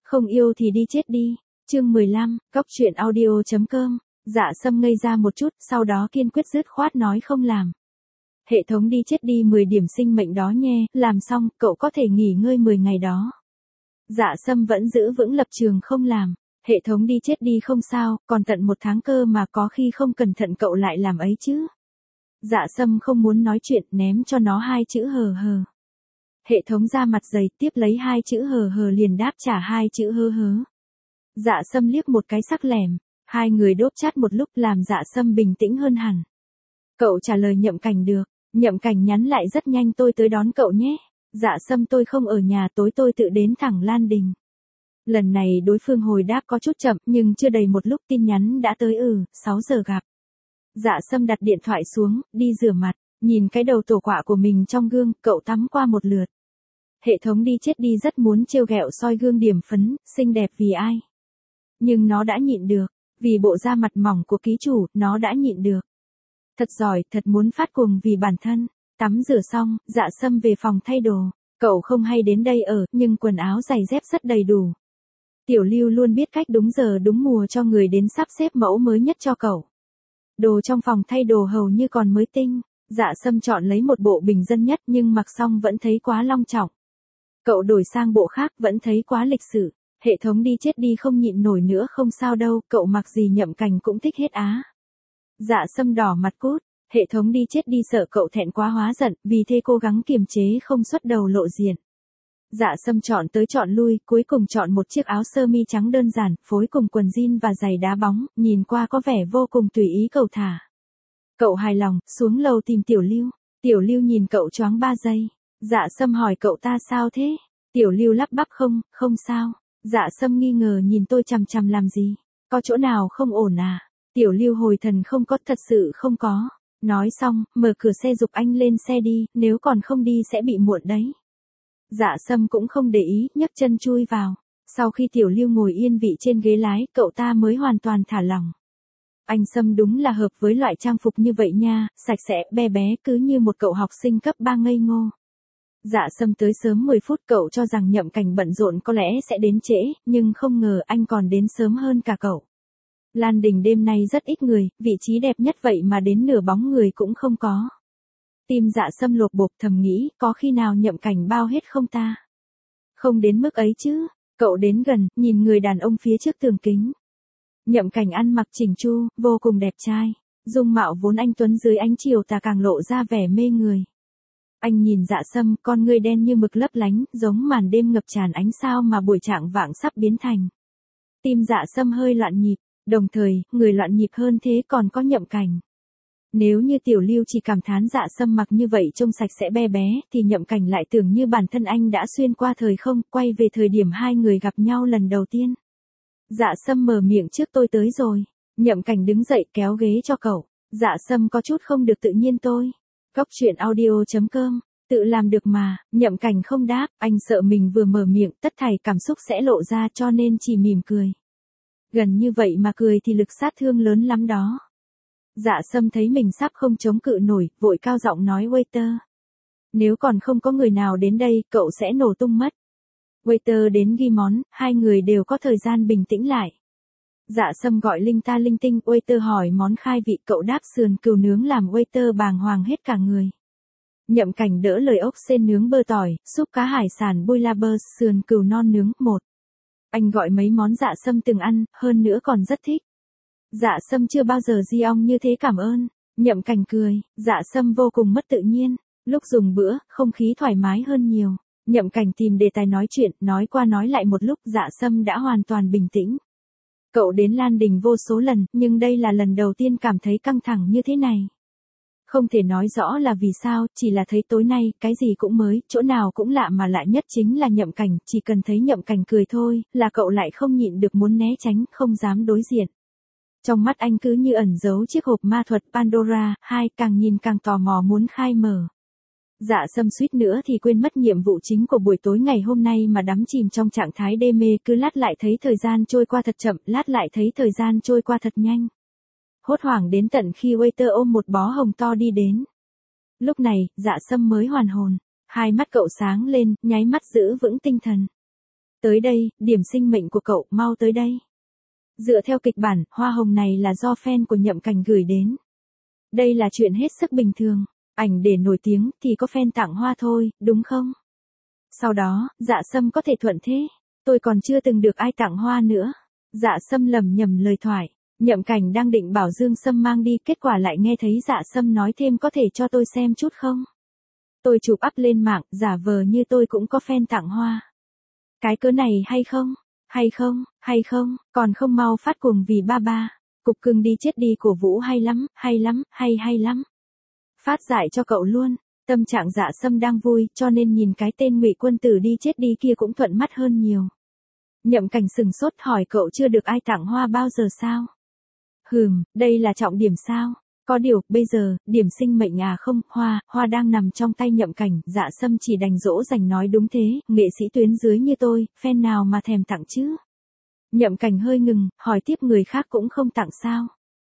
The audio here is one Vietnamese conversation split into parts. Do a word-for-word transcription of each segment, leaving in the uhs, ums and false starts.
Không yêu thì đi chết đi. Chương mười lăm, cóc truyện audio chấm com. Dạ Sâm ngây ra một chút, sau đó kiên quyết dứt khoát nói không làm. Hệ thống đi chết đi mười điểm sinh mệnh đó nhé, làm xong, cậu có thể nghỉ ngơi mười ngày đó. Dạ Sâm vẫn giữ vững lập trường không làm. Hệ thống đi chết đi không sao, còn tận một tháng cơ mà có khi không cẩn thận cậu lại làm ấy chứ. Dạ Sâm không muốn nói chuyện, ném cho nó hai chữ hờ hờ. Hệ thống ra mặt dày, tiếp lấy hai chữ hờ hờ liền đáp trả hai chữ hơ hớ. Dạ Sâm liếc một cái sắc lẻm, hai người đốp chát một lúc làm Dạ Sâm bình tĩnh hơn hẳn. Cậu trả lời Nhậm Cảnh được, Nhậm Cảnh nhắn lại rất nhanh, tôi tới đón cậu nhé. Dạ Sâm tôi không ở nhà, tối tôi tự đến thẳng Lan Đình. Lần này đối phương hồi đáp có chút chậm, nhưng chưa đầy một lúc tin nhắn đã tới. Ừ, sáu giờ gặp. Dạ Sâm đặt điện thoại xuống, đi rửa mặt, nhìn cái đầu tổ quạ của mình trong gương, cậu tắm qua một lượt. Hệ thống đi chết đi rất muốn trêu ghẹo soi gương điểm phấn, xinh đẹp vì ai. Nhưng nó đã nhịn được, vì bộ da mặt mỏng của ký chủ, nó đã nhịn được. Thật giỏi, thật muốn phát cuồng vì bản thân. Tắm rửa xong, Dạ Sâm về phòng thay đồ. Cậu không hay đến đây ở, nhưng quần áo giày dép rất đầy đủ. Tiểu Lưu luôn biết cách đúng giờ đúng mùa cho người đến sắp xếp mẫu mới nhất cho cậu. Đồ trong phòng thay đồ hầu như còn mới tinh. Dạ Sâm chọn lấy một bộ bình dân nhất nhưng mặc xong vẫn thấy quá long trọng. Cậu đổi sang bộ khác vẫn thấy quá lịch sự. Hệ thống đi chết đi không nhịn nổi nữa, không sao đâu, cậu mặc gì Nhậm Cảnh cũng thích hết á. Dạ Sâm đỏ mặt cút, hệ thống đi chết đi sợ cậu thẹn quá hóa giận, vì thế cố gắng kiềm chế không xuất đầu lộ diện. Dạ Sâm chọn tới chọn lui, cuối cùng chọn một chiếc áo sơ mi trắng đơn giản, phối cùng quần jean và giày đá bóng, nhìn qua có vẻ vô cùng tùy ý cầu thả. Cậu hài lòng, xuống lầu tìm Tiểu Lưu. Tiểu Lưu nhìn cậu choáng ba giây. Dạ Sâm hỏi cậu ta sao thế? Tiểu Lưu lắp bắp không, không sao. Dạ Sâm nghi ngờ nhìn tôi chằm chằm làm gì? Có chỗ nào không ổn à? Tiểu Lưu hồi thần không có, thật sự không có. Nói xong, mở cửa xe giục anh lên xe đi, nếu còn không đi sẽ bị muộn đấy. Dạ Sâm cũng không để ý, nhấc chân chui vào. Sau khi Tiểu Lưu ngồi yên vị trên ghế lái, cậu ta mới hoàn toàn thả lỏng. Anh Sâm đúng là hợp với loại trang phục như vậy nha, sạch sẽ, bé bé, cứ như một cậu học sinh cấp ba ngây ngô. Dạ Sâm tới sớm mười phút, cậu cho rằng Nhậm Cảnh bận rộn có lẽ sẽ đến trễ, nhưng không ngờ anh còn đến sớm hơn cả cậu. Lan Đình đêm nay rất ít người, vị trí đẹp nhất vậy mà đến nửa bóng người cũng không có. Tim Dạ Sâm lột bột thầm nghĩ, có khi nào Nhậm Cảnh bao hết không ta? Không đến mức ấy chứ. Cậu đến gần, nhìn người đàn ông phía trước tường kính. Nhậm Cảnh ăn mặc chỉnh chu, vô cùng đẹp trai. Dung mạo vốn anh tuấn dưới ánh chiều tà càng lộ ra vẻ mê người. Anh nhìn Dạ Sâm, con ngươi đen như mực lấp lánh, giống màn đêm ngập tràn ánh sao mà buổi trạng vạng sắp biến thành. Tim Dạ Sâm hơi loạn nhịp, đồng thời, người loạn nhịp hơn thế còn có Nhậm Cảnh. Nếu như Tiểu Lưu chỉ cảm thán Dạ Sâm mặc như vậy trông sạch sẽ bé bé, thì Nhậm Cảnh lại tưởng như bản thân anh đã xuyên qua thời không, quay về thời điểm hai người gặp nhau lần đầu tiên. Dạ Sâm mở miệng trước, tôi tới rồi. Nhậm Cảnh đứng dậy kéo ghế cho cậu. Dạ Sâm có chút không được tự nhiên. Tôi. Cóc truyện audio chấm com. Tự làm được mà. Nhậm Cảnh không đáp, anh sợ mình vừa mở miệng tất thảy cảm xúc sẽ lộ ra cho nên chỉ mỉm cười. Gần như vậy mà cười thì lực sát thương lớn lắm đó. Dạ Sâm thấy mình sắp không chống cự nổi, vội cao giọng nói waiter. Nếu còn không có người nào đến đây, cậu sẽ nổ tung mất. Waiter đến ghi món, hai người đều có thời gian bình tĩnh lại. Dạ Sâm gọi linh ta linh tinh, waiter hỏi món khai vị, cậu đáp sườn cừu nướng làm waiter bàng hoàng hết cả người. Nhậm Cảnh đỡ lời, ốc sên nướng bơ tỏi, súp cá hải sản bôi la bơ, sườn cừu non nướng, một. Anh gọi mấy món Dạ Sâm từng ăn, hơn nữa còn rất thích. Dạ Sâm chưa bao giờ di ong như thế cảm ơn. Nhậm Cảnh cười, Dạ Sâm vô cùng mất tự nhiên. Lúc dùng bữa, không khí thoải mái hơn nhiều. Nhậm Cảnh tìm đề tài nói chuyện, nói qua nói lại một lúc, Dạ Sâm đã hoàn toàn bình tĩnh. Cậu đến Lan Đình vô số lần, nhưng đây là lần đầu tiên cảm thấy căng thẳng như thế này. Không thể nói rõ là vì sao, chỉ là thấy tối nay, cái gì cũng mới, chỗ nào cũng lạ, mà lạ nhất chính là Nhậm Cảnh, chỉ cần thấy Nhậm Cảnh cười thôi, là cậu lại không nhịn được muốn né tránh, không dám đối diện. Trong mắt anh cứ như ẩn giấu chiếc hộp ma thuật Pandora, hai, càng nhìn càng tò mò muốn khai mở. Dạ Sâm suýt nữa thì quên mất nhiệm vụ chính của buổi tối ngày hôm nay mà đắm chìm trong trạng thái đê mê, cứ lát lại thấy thời gian trôi qua thật chậm, lát lại thấy thời gian trôi qua thật nhanh. Hốt hoảng đến tận khi waiter ôm một bó hồng to đi đến. Lúc này, Dạ Sâm mới hoàn hồn, hai mắt cậu sáng lên, nháy mắt giữ vững tinh thần. Tới đây, điểm sinh mệnh của cậu, mau tới đây. Dựa theo kịch bản, hoa hồng này là do fan của Nhậm Cảnh gửi đến. Đây là chuyện hết sức bình thường, ảnh để nổi tiếng thì có fan tặng hoa thôi, đúng không? Sau đó, Dạ Sâm có thể thuận thế. Tôi còn chưa từng được ai tặng hoa nữa. Dạ Sâm lầm nhầm lời thoại. Nhậm Cảnh đang định bảo Dương Sâm mang đi, kết quả lại nghe thấy Dạ Sâm nói thêm có thể cho tôi xem chút không? Tôi chụp up lên mạng, giả vờ như tôi cũng có fan tặng hoa. Cái cớ này hay không? Hay không? Hay không? Còn không mau phát cuồng vì ba ba. Cục cưng đi chết đi cổ vũ hay lắm, hay lắm, hay hay lắm. Phát giải cho cậu luôn. Tâm trạng Dạ Sâm đang vui, cho nên nhìn cái tên Ngụy Quân Tử đi chết đi kia cũng thuận mắt hơn nhiều. Nhậm Cảnh sừng sốt hỏi cậu chưa được ai tặng hoa bao giờ sao? Hừm, đây là trọng điểm sao? Có điều, bây giờ, điểm sinh mệnh à không, hoa, hoa đang nằm trong tay Nhậm Cảnh. Dạ Sâm chỉ đành dỗ dành nói đúng thế, nghệ sĩ tuyến dưới như tôi, fan nào mà thèm tặng chứ? Nhậm Cảnh hơi ngừng, hỏi tiếp người khác cũng không tặng sao?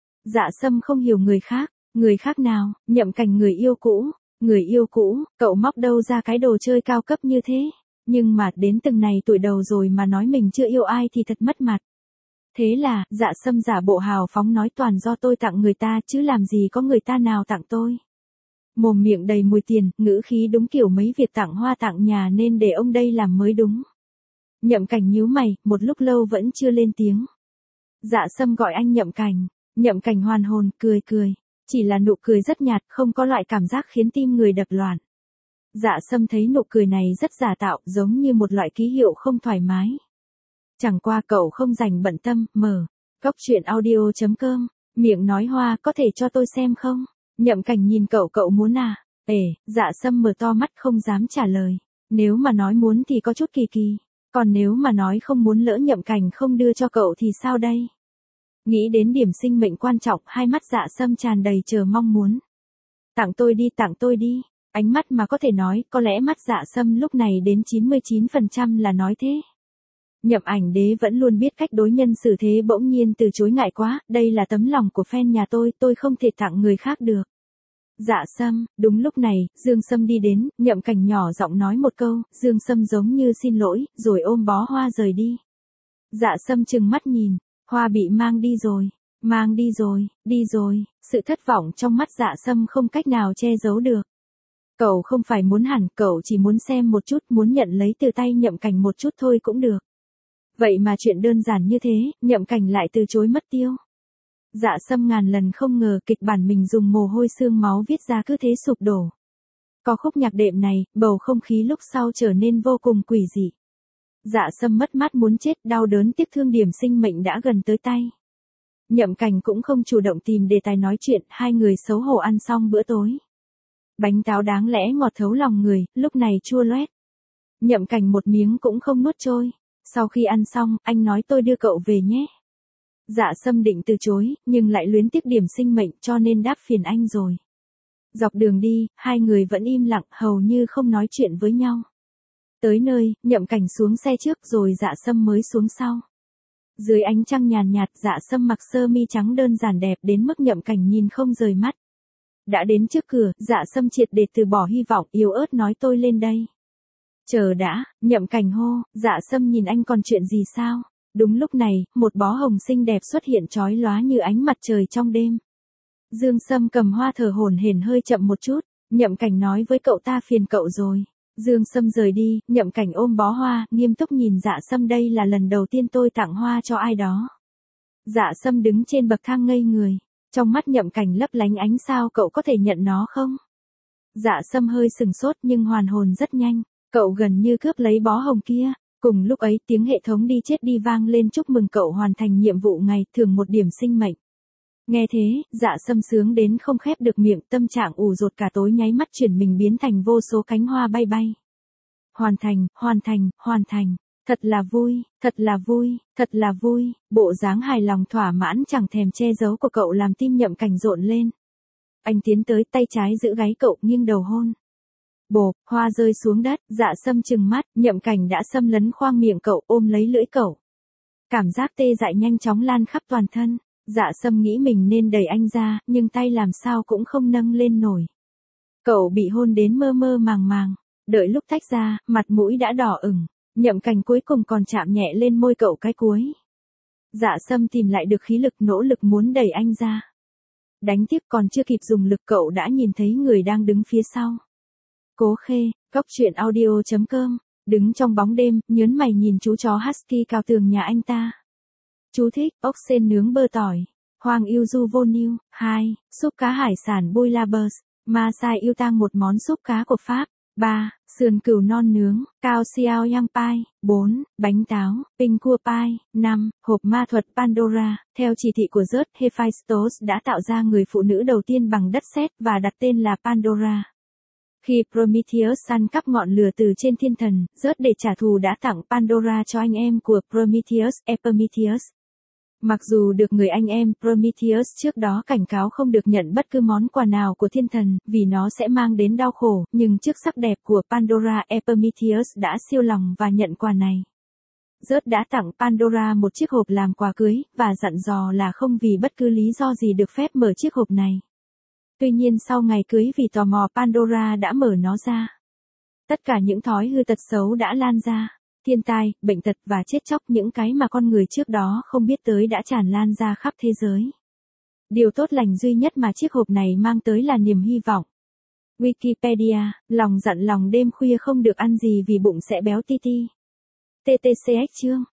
Dạ Sâm không hiểu người khác, người khác nào? Nhậm Cảnh người yêu cũ, người yêu cũ, cậu móc đâu ra cái đồ chơi cao cấp như thế? Nhưng mà đến từng này tuổi đầu rồi mà nói mình chưa yêu ai thì thật mất mặt. Thế là, Dạ Sâm giả bộ hào phóng nói toàn do tôi tặng người ta chứ làm gì có người ta nào tặng tôi. Mồm miệng đầy mùi tiền, ngữ khí đúng kiểu mấy việc tặng hoa tặng nhà nên để ông đây làm mới đúng. Nhậm Cảnh nhíu mày, một lúc lâu vẫn chưa lên tiếng. Dạ Sâm gọi anh Nhậm Cảnh. Nhậm Cảnh hoàn hồn, cười cười. Chỉ là nụ cười rất nhạt, không có loại cảm giác khiến tim người đập loạn. Dạ Sâm thấy nụ cười này rất giả tạo, giống như một loại ký hiệu không thoải mái. Chẳng qua cậu không dành bận tâm, mở. Cóc truyện audio chấm com, miệng nói hoa có thể cho tôi xem không? Nhậm Cảnh nhìn cậu cậu muốn à? Ể, Dạ Sâm mở to mắt không dám trả lời. Nếu mà nói muốn thì có chút kỳ kỳ. Còn nếu mà nói không muốn lỡ Nhậm Cảnh không đưa cho cậu thì sao đây? Nghĩ đến điểm sinh mệnh quan trọng, hai mắt Dạ Sâm tràn đầy chờ mong muốn. Tặng tôi đi, tặng tôi đi. Ánh mắt mà có thể nói, có lẽ mắt Dạ Sâm lúc này đến chín mươi chín phần trăm là nói thế. Nhậm Ảnh Đế vẫn luôn biết cách đối nhân xử thế, bỗng nhiên từ chối ngại quá, đây là tấm lòng của fan nhà tôi, tôi không thể tặng người khác được. Dạ Sâm, đúng lúc này, Dương Sâm đi đến, Nhậm Cảnh nhỏ giọng nói một câu, Dương Sâm giống như xin lỗi, rồi ôm bó hoa rời đi. Dạ Sâm trừng mắt nhìn, hoa bị mang đi rồi, mang đi rồi, đi rồi, sự thất vọng trong mắt Dạ Sâm không cách nào che giấu được. Cậu không phải muốn hẳn, cậu chỉ muốn xem một chút, muốn nhận lấy từ tay Nhậm Cảnh một chút thôi cũng được. Vậy mà chuyện đơn giản như thế, Nhậm Cảnh lại từ chối mất tiêu. Dạ Sâm ngàn lần không ngờ kịch bản mình dùng mồ hôi xương máu viết ra cứ thế sụp đổ. Có khúc nhạc đệm này, bầu không khí lúc sau trở nên vô cùng quỷ dị. Dạ Sâm mất mát muốn chết, đau đớn tiếc thương điểm sinh mệnh đã gần tới tay. Nhậm Cảnh cũng không chủ động tìm đề tài nói chuyện, hai người xấu hổ ăn xong bữa tối. Bánh táo đáng lẽ ngọt thấu lòng người, lúc này chua loét. Nhậm Cảnh một miếng cũng không nuốt trôi. Sau khi ăn xong, anh nói tôi đưa cậu về nhé. Dạ Sâm định từ chối, nhưng lại luyến tiếc điểm sinh mệnh cho nên đáp phiền anh rồi. Dọc đường đi, hai người vẫn im lặng, hầu như không nói chuyện với nhau. Tới nơi, Nhậm Cảnh xuống xe trước rồi Dạ Sâm mới xuống sau. Dưới ánh trăng nhàn nhạt, Dạ Sâm mặc sơ mi trắng đơn giản đẹp đến mức Nhậm Cảnh nhìn không rời mắt. Đã đến trước cửa, Dạ Sâm triệt để từ bỏ hy vọng, yếu ớt nói tôi lên đây. Chờ đã, Nhậm Cảnh hô, Dạ Sâm nhìn anh còn chuyện gì sao? Đúng lúc này, một bó hồng xinh đẹp xuất hiện chói lóa như ánh mặt trời trong đêm. Dương Sâm cầm hoa thở hổn hển hơi chậm một chút, Nhậm Cảnh nói với cậu ta phiền cậu rồi. Dương Sâm rời đi, Nhậm Cảnh ôm bó hoa, nghiêm túc nhìn Dạ Sâm, đây là lần đầu tiên tôi tặng hoa cho ai đó. Dạ Sâm đứng trên bậc thang ngây người, trong mắt Nhậm Cảnh lấp lánh ánh sao, cậu có thể nhận nó không? Dạ Sâm hơi sừng sốt nhưng hoàn hồn rất nhanh. Cậu gần như cướp lấy bó hồng kia. Cùng lúc ấy tiếng hệ thống đi chết đi vang lên chúc mừng cậu hoàn thành nhiệm vụ ngày thưởng một điểm sinh mệnh. Nghe thế, Dạ Sâm sướng đến không khép được miệng, tâm trạng ủ rột cả tối nháy mắt chuyển mình biến thành vô số cánh hoa bay bay. Hoàn thành, hoàn thành, hoàn thành. Thật là vui, thật là vui, thật là vui. Bộ dáng hài lòng thỏa mãn chẳng thèm che giấu của cậu làm tim Nhậm Cảnh rộn lên. Anh tiến tới, tay trái giữ gáy cậu, nghiêng đầu hôn. Bộp, hoa rơi xuống đất, Dạ Sâm trừng mắt, Nhậm Cảnh đã xâm lấn khoang miệng cậu, ôm lấy lưỡi cậu. Cảm giác tê dại nhanh chóng lan khắp toàn thân. Dạ Sâm nghĩ mình nên đẩy anh ra, nhưng tay làm sao cũng không nâng lên nổi. Cậu bị hôn đến mơ mơ màng màng, đợi lúc tách ra, mặt mũi đã đỏ ửng. Nhậm Cảnh cuối cùng còn chạm nhẹ lên môi cậu cái cuối. Dạ Sâm tìm lại được khí lực nỗ lực muốn đẩy anh ra. Đánh tiếp còn chưa kịp dùng lực cậu đã nhìn thấy người đang đứng phía sau. Cố Khê, cóc truyện audio chấm com, đứng trong bóng đêm, nhớn mày nhìn chú chó Husky cao tường nhà anh ta. Chú thích, ốc sên nướng bơ tỏi, Hoàng yêu du vô niu, hai, súp cá hải sản Bouillabaisse, Ma Sai yêu tang một món súp cá của Pháp, ba, sườn cừu non nướng, cao xiao yang pai, bốn, bánh táo, pinh cua pai, năm, hộp ma thuật Pandora. Theo chỉ thị của Zeus, Hephaestus đã tạo ra người phụ nữ đầu tiên bằng đất sét và đặt tên là Pandora. Khi Prometheus săn cắp ngọn lửa từ trên thiên thần, Zeus để trả thù đã tặng Pandora cho anh em của Prometheus, Epimetheus. Mặc dù được người anh em Prometheus trước đó cảnh cáo không được nhận bất cứ món quà nào của thiên thần, vì nó sẽ mang đến đau khổ, nhưng trước sắc đẹp của Pandora, Epimetheus đã siêu lòng và nhận quà này. Zeus đã tặng Pandora một chiếc hộp làm quà cưới, và dặn dò là không vì bất cứ lý do gì được phép mở chiếc hộp này. Tuy nhiên sau ngày cưới vì tò mò Pandora đã mở nó ra. Tất cả những thói hư tật xấu đã lan ra. Thiên tai, bệnh tật và chết chóc, những cái mà con người trước đó không biết tới đã tràn lan ra khắp thế giới. Điều tốt lành duy nhất mà chiếc hộp này mang tới là niềm hy vọng. Wikipedia, lòng dặn lòng đêm khuya không được ăn gì vì bụng sẽ béo ti ti. tê tê xê ích chương